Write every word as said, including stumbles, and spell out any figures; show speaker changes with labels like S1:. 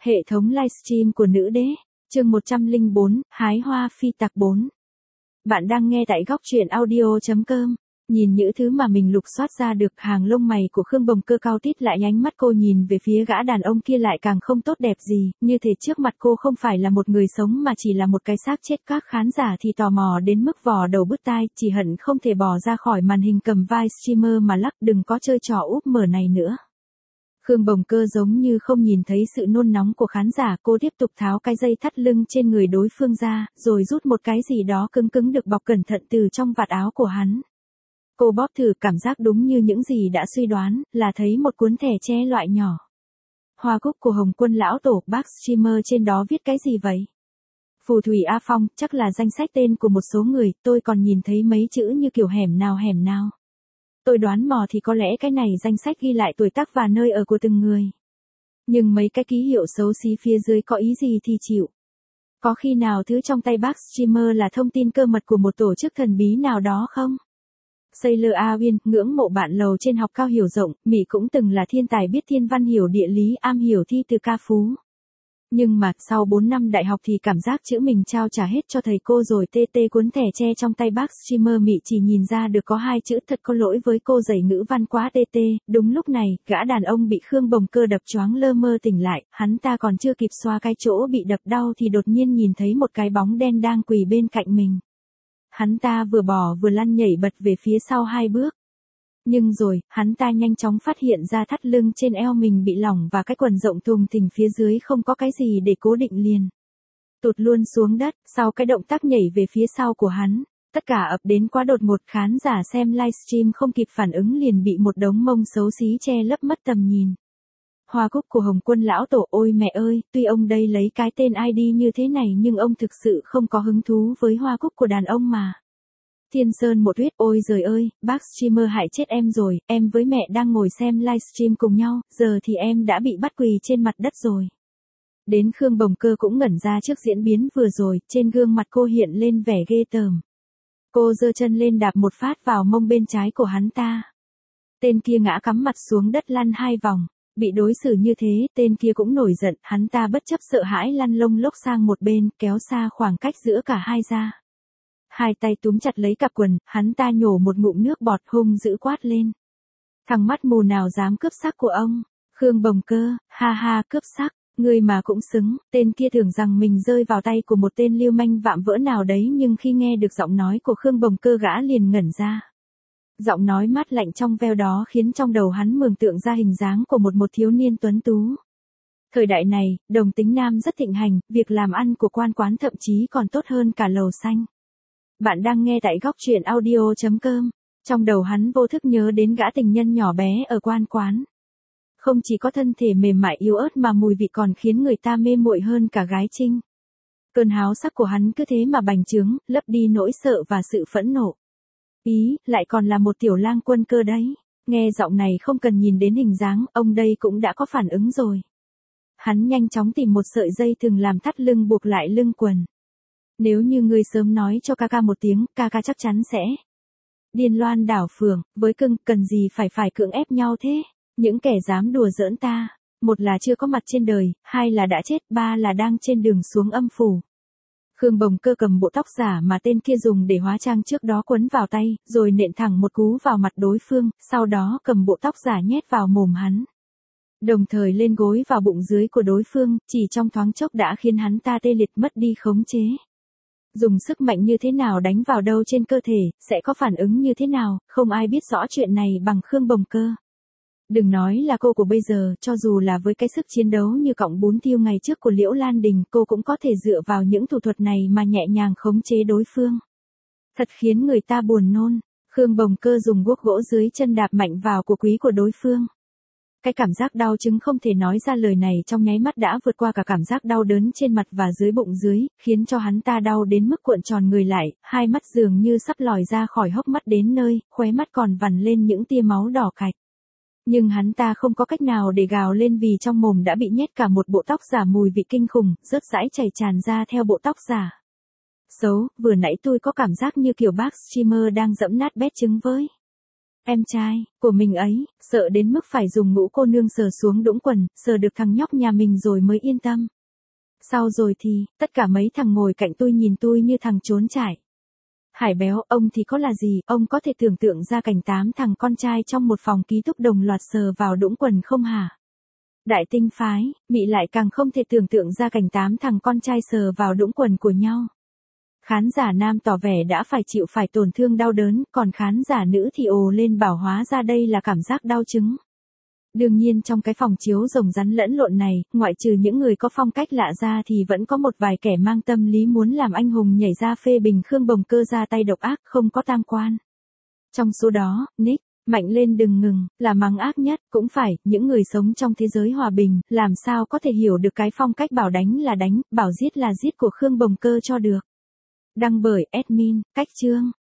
S1: Hệ thống livestream của nữ đế, chương một trăm lẻ bốn, hái hoa phi tặc bốn. Bạn đang nghe tại góc truyện audio chấm com. Nhìn những thứ mà mình lục soát ra được, hàng lông mày của Khương Bồng Cơ cao tít lại, ánh mắt cô nhìn về phía gã đàn ông kia lại càng không tốt đẹp gì, như thể trước mặt cô không phải là một người sống mà chỉ là một cái xác chết. Các khán giả thì tò mò đến mức vò đầu bứt tai, chỉ hận không thể bò ra khỏi màn hình cầm vai streamer mà lắc, đừng có chơi trò úp mở này nữa. Khương Bồng Cơ giống như không nhìn thấy sự nôn nóng của khán giả, cô tiếp tục tháo cái dây thắt lưng trên người đối phương ra, rồi rút một cái gì đó cứng cứng được bọc cẩn thận từ trong vạt áo của hắn. Cô bóp thử, cảm giác đúng như những gì đã suy đoán, là thấy một cuốn thẻ tre loại nhỏ. Hoa cúc của Hồng Quân lão tổ, bác streamer trên đó viết cái gì vậy? Phù thủy A Phong, chắc là danh sách tên của một số người, tôi còn nhìn thấy mấy chữ như kiểu hẻm nào hẻm nào. Tôi đoán mò thì có lẽ cái này danh sách ghi lại tuổi tác và nơi ở của từng người. Nhưng mấy cái ký hiệu xấu xí phía dưới có ý gì thì chịu. Có khi nào thứ trong tay bác streamer là thông tin cơ mật của một tổ chức thần bí nào đó không? Sailor A Uyên, ngưỡng mộ bạn lầu trên học cao hiểu rộng, Mỹ cũng từng là thiên tài biết thiên văn hiểu địa lý, am hiểu thi từ ca phú. Nhưng mà, sau bốn năm đại học thì cảm giác chữ mình trao trả hết cho thầy cô rồi. Tê tê cuốn thẻ tre trong tay bác streamer Mỹ chỉ nhìn ra được có hai chữ, thật có lỗi với cô dạy ngữ văn quá tê tê. Đúng lúc này, gã đàn ông bị Khương Bồng Cơ đập choáng lơ mơ tỉnh lại, hắn ta còn chưa kịp xoa cái chỗ bị đập đau thì đột nhiên nhìn thấy một cái bóng đen đang quỳ bên cạnh mình. Hắn ta vừa bò vừa lăn nhảy bật về phía sau hai bước. Nhưng rồi, hắn ta nhanh chóng phát hiện ra thắt lưng trên eo mình bị lỏng và cái quần rộng thùng thình phía dưới không có cái gì để cố định liền. Tụt luôn xuống đất, sau cái động tác nhảy về phía sau của hắn, tất cả ập đến quá đột ngột, khán giả xem livestream không kịp phản ứng liền bị một đống mông xấu xí che lấp mất tầm nhìn. Hoa cúc của Hồng Quân lão tổ, ôi mẹ ơi, tuy ông đây lấy cái tên i đê như thế này nhưng ông thực sự không có hứng thú với hoa cúc của đàn ông mà. Thiên Sơn một huyết, ôi giời ơi, bác streamer hại chết em rồi, em với mẹ đang ngồi xem livestream cùng nhau, giờ thì em đã bị bắt quỳ trên mặt đất rồi. Đến Khương Bồng Cơ cũng ngẩn ra trước diễn biến vừa rồi, trên gương mặt cô hiện lên vẻ ghê tởm. Cô giơ chân lên đạp một phát vào mông bên trái của hắn ta. Tên kia ngã cắm mặt xuống đất lăn hai vòng, bị đối xử như thế, tên kia cũng nổi giận, hắn ta bất chấp sợ hãi lăn lông lốc sang một bên, kéo xa khoảng cách giữa cả hai ra. Hai tay túm chặt lấy cặp quần, hắn ta nhổ một ngụm nước bọt hung dữ quát lên. Thằng mắt mù nào dám cướp sắc của ông? Khương Bồng Cơ, ha ha, cướp sắc, người mà cũng xứng. Tên kia tưởng rằng mình rơi vào tay của một tên lưu manh vạm vỡ nào đấy, nhưng khi nghe được giọng nói của Khương Bồng Cơ gã liền ngẩn ra. Giọng nói mát lạnh trong veo đó khiến trong đầu hắn mường tượng ra hình dáng của một một thiếu niên tuấn tú. Thời đại này, đồng tính nam rất thịnh hành, việc làm ăn của quan quán thậm chí còn tốt hơn cả lầu xanh. Bạn đang nghe tại góc truyện audio chấm com. Trong đầu hắn vô thức nhớ đến gã tình nhân nhỏ bé ở quan quán. Không chỉ có thân thể mềm mại yếu ớt mà mùi vị còn khiến người ta mê muội hơn cả gái trinh. Cơn háo sắc của hắn cứ thế mà bành trướng, lấp đi nỗi sợ và sự phẫn nộ. Ý, lại còn là một tiểu lang quân cơ đấy. Nghe giọng này không cần nhìn đến hình dáng, ông đây cũng đã có phản ứng rồi. Hắn nhanh chóng tìm một sợi dây thừng làm thắt lưng buộc lại lưng quần. Nếu như ngươi sớm nói cho ca ca một tiếng, ca ca chắc chắn sẽ điên loan đảo phường, với cưng, cần gì phải phải cưỡng ép nhau thế? Những kẻ dám đùa giỡn ta, một là chưa có mặt trên đời, hai là đã chết, ba là đang trên đường xuống âm phủ. Khương Bồng Cơ cầm bộ tóc giả mà tên kia dùng để hóa trang trước đó quấn vào tay, rồi nện thẳng một cú vào mặt đối phương, sau đó cầm bộ tóc giả nhét vào mồm hắn. Đồng thời lên gối vào bụng dưới của đối phương, chỉ trong thoáng chốc đã khiến hắn ta tê liệt mất đi khống chế. Dùng sức mạnh như thế nào đánh vào đâu trên cơ thể, sẽ có phản ứng như thế nào, không ai biết rõ chuyện này bằng Khương Bồng Cơ. Đừng nói là cô của bây giờ, cho dù là với cái sức chiến đấu như cọng bún tiêu ngày trước của Liễu Lan Đình, cô cũng có thể dựa vào những thủ thuật này mà nhẹ nhàng khống chế đối phương. Thật khiến người ta buồn nôn. Khương Bồng Cơ dùng guốc gỗ dưới chân đạp mạnh vào của quý của đối phương. Cái cảm giác đau chứng không thể nói ra lời này trong nháy mắt đã vượt qua cả cảm giác đau đớn trên mặt và dưới bụng dưới, khiến cho hắn ta đau đến mức cuộn tròn người lại, hai mắt dường như sắp lòi ra khỏi hốc mắt đến nơi, khóe mắt còn vằn lên những tia máu đỏ cạch. Nhưng hắn ta không có cách nào để gào lên vì trong mồm đã bị nhét cả một bộ tóc giả mùi vị kinh khủng, rớt rãi chảy tràn ra theo bộ tóc giả. Xấu, vừa nãy tôi có cảm giác như kiểu bác streamer đang dẫm nát bét trứng với. Em trai, của mình ấy, sợ đến mức phải dùng ngũ cô nương sờ xuống đũng quần, sờ được thằng nhóc nhà mình rồi mới yên tâm. Sau rồi thì, tất cả mấy thằng ngồi cạnh tôi nhìn tôi như thằng trốn trải. Hải béo, ông thì có là gì, ông có thể tưởng tượng ra cảnh tám thằng con trai trong một phòng ký túc đồng loạt sờ vào đũng quần không hả? Đại tinh phái, Mị lại càng không thể tưởng tượng ra cảnh tám thằng con trai sờ vào đũng quần của nhau. Khán giả nam tỏ vẻ đã phải chịu phải tổn thương đau đớn, còn khán giả nữ thì ồ lên bảo hóa ra đây là cảm giác đau chứng. Đương nhiên trong cái phòng chiếu rồng rắn lẫn lộn này, ngoại trừ những người có phong cách lạ ra thì vẫn có một vài kẻ mang tâm lý muốn làm anh hùng nhảy ra phê bình Khương Bồng Cơ ra tay độc ác không có tam quan. Trong số đó, Nick, mạnh lên đừng ngừng, là mắng ác nhất, cũng phải, những người sống trong thế giới hòa bình, làm sao có thể hiểu được cái phong cách bảo đánh là đánh, bảo giết là giết của Khương Bồng Cơ cho được. Đăng bởi admin, Cách Chương.